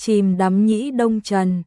Chìm đắm nhĩ đông trần.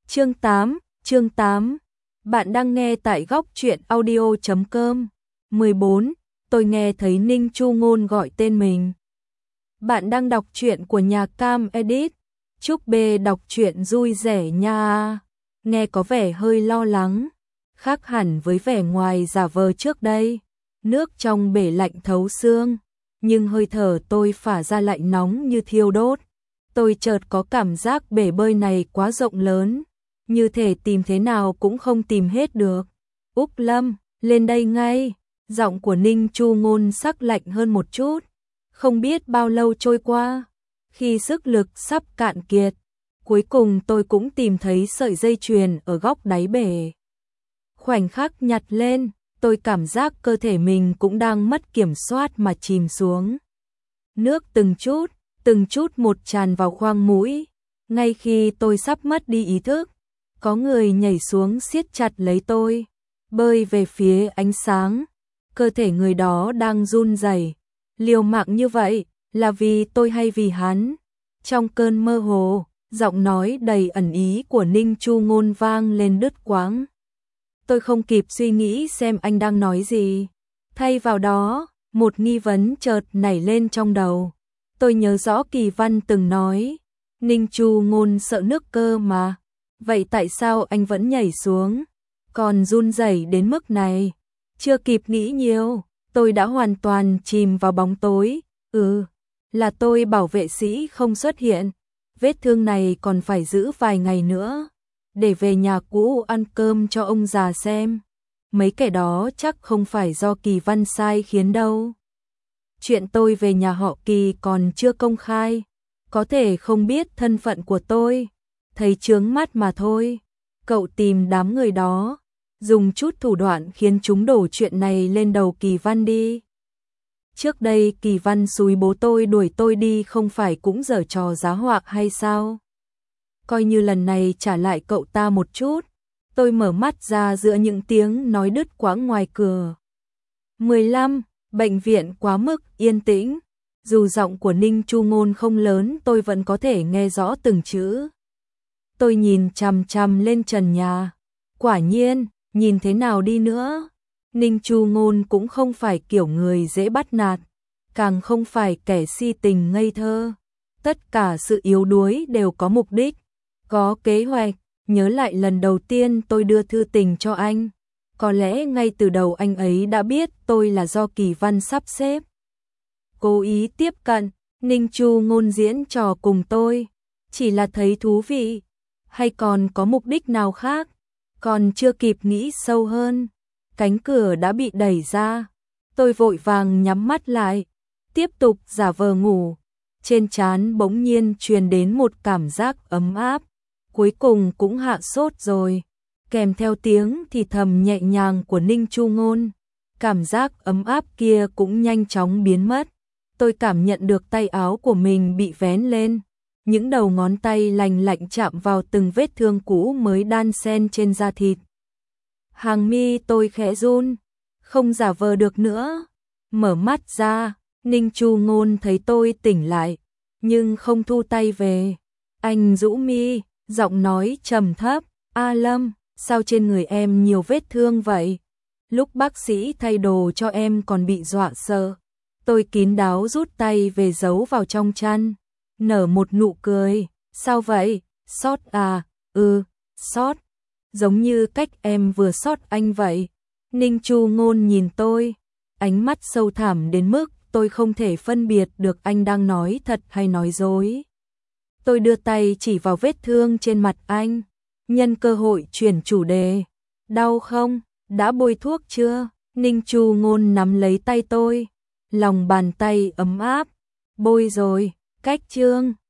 Chương 8. Bạn đang nghe tại góc truyện audio.com. 14. Tôi nghe thấy Ninh Chu Ngôn gọi tên mình. Bạn đang đọc truyện của nhà Cam Edit. Chúc B đọc truyện vui vẻ nha. Nghe có vẻ hơi lo lắng, khác hẳn với vẻ ngoài giả vờ trước đây. Nước trong bể lạnh thấu xương, nhưng hơi thở tôi phả ra lạnh nóng như thiêu đốt. Tôi chợt có cảm giác bể bơi này quá rộng lớn, như thể tìm thế nào cũng không tìm hết được. Úc Lâm, lên đây ngay. Giọng của Ninh Chu Ngôn sắc lạnh hơn một chút. Không biết bao lâu trôi qua, khi sức lực sắp cạn kiệt, cuối cùng tôi cũng tìm thấy sợi dây chuyền ở góc đáy bể. Khoảnh khắc nhặt lên, tôi cảm giác cơ thể mình cũng đang mất kiểm soát mà chìm xuống. Nước từng chút một tràn vào khoang mũi. Ngay khi tôi sắp mất đi ý thức, có người nhảy xuống siết chặt lấy tôi, bơi về phía ánh sáng. Cơ thể người đó đang run rẩy, liều mạng như vậy, là vì tôi hay vì hắn? Trong cơn mơ hồ, giọng nói đầy ẩn ý của Ninh Chu Ngôn vang lên đứt quãng. Tôi không kịp suy nghĩ xem anh đang nói gì. Thay vào đó, một nghi vấn chợt nảy lên trong đầu. Tôi nhớ rõ Kỳ Văn từng nói, Ninh Chu Ngôn sợ nước cơ mà. Vậy tại sao anh vẫn nhảy xuống, còn run rẩy đến mức này? Chưa kịp nghĩ nhiều, tôi đã hoàn toàn chìm vào bóng tối. Là tôi bảo vệ sĩ không xuất hiện. Vết thương này còn phải giữ vài ngày nữa, để về nhà cũ ăn cơm cho ông già xem. Mấy kẻ đó chắc không phải do Kỳ Văn sai khiến đâu. Chuyện tôi về nhà họ Kỳ còn chưa công khai, có thể không biết thân phận của tôi, thấy chướng mắt mà thôi. Cậu tìm đám người đó, dùng chút thủ đoạn khiến chúng đổ chuyện này lên đầu Kỳ Văn đi. Trước đây Kỳ Văn xúi bố tôi đuổi tôi đi không phải cũng giở trò giá họa hay sao? Coi như lần này trả lại cậu ta một chút. Tôi mở mắt ra giữa những tiếng nói đứt quãng ngoài cửa. 15. Bệnh viện quá mức yên tĩnh. Dù giọng của Ninh Chu Ngôn không lớn, tôi vẫn có thể nghe rõ từng chữ. Tôi nhìn chằm chằm lên trần nhà. Quả nhiên, nhìn thế nào đi nữa, Ninh Chu Ngôn cũng không phải kiểu người dễ bắt nạt, càng không phải kẻ si tình ngây thơ. Tất cả sự yếu đuối đều có mục đích, có kế hoạch. Nhớ lại lần đầu tiên tôi đưa thư tình cho anh, có lẽ ngay từ đầu anh ấy đã biết tôi là do Kỳ Văn sắp xếp. Cố ý tiếp cận, Ninh Chu Ngôn diễn trò cùng tôi, chỉ là thấy thú vị, hay còn có mục đích nào khác? Còn chưa kịp nghĩ sâu hơn, cánh cửa đã bị đẩy ra. Tôi vội vàng nhắm mắt lại, tiếp tục giả vờ ngủ. Trên trán bỗng nhiên truyền đến một cảm giác ấm áp, cuối cùng cũng hạ sốt rồi. Kèm theo tiếng thì thầm nhẹ nhàng của Ninh Chu Ngôn, cảm giác ấm áp kia cũng nhanh chóng biến mất. Tôi cảm nhận được tay áo của mình bị vén lên, những đầu ngón tay lành lạnh chạm vào từng vết thương cũ mới đan xen trên da thịt. Hàng mi tôi khẽ run, không giả vờ được nữa. Mở mắt ra, Ninh Chu Ngôn thấy tôi tỉnh lại, nhưng không thu tay về. Anh rũ mi, giọng nói trầm thấp, "A Lâm, sao trên người em nhiều vết thương vậy? Lúc bác sĩ thay đồ cho em còn bị dọa sợ." Tôi kín đáo rút tay về giấu vào trong chăn, nở một nụ cười, "Sao vậy? Sót à?" Sót. Giống như cách em vừa sót anh vậy." Ninh Chu Ngôn nhìn tôi, ánh mắt sâu thẳm đến mức tôi không thể phân biệt được anh đang nói thật hay nói dối. Tôi đưa tay chỉ vào vết thương trên mặt anh, nhân cơ hội chuyển chủ đề. "Đau không? Đã bôi thuốc chưa?" Ninh Chu Ngôn nắm lấy tay tôi, lòng bàn tay ấm áp. "Bôi rồi." Cách chương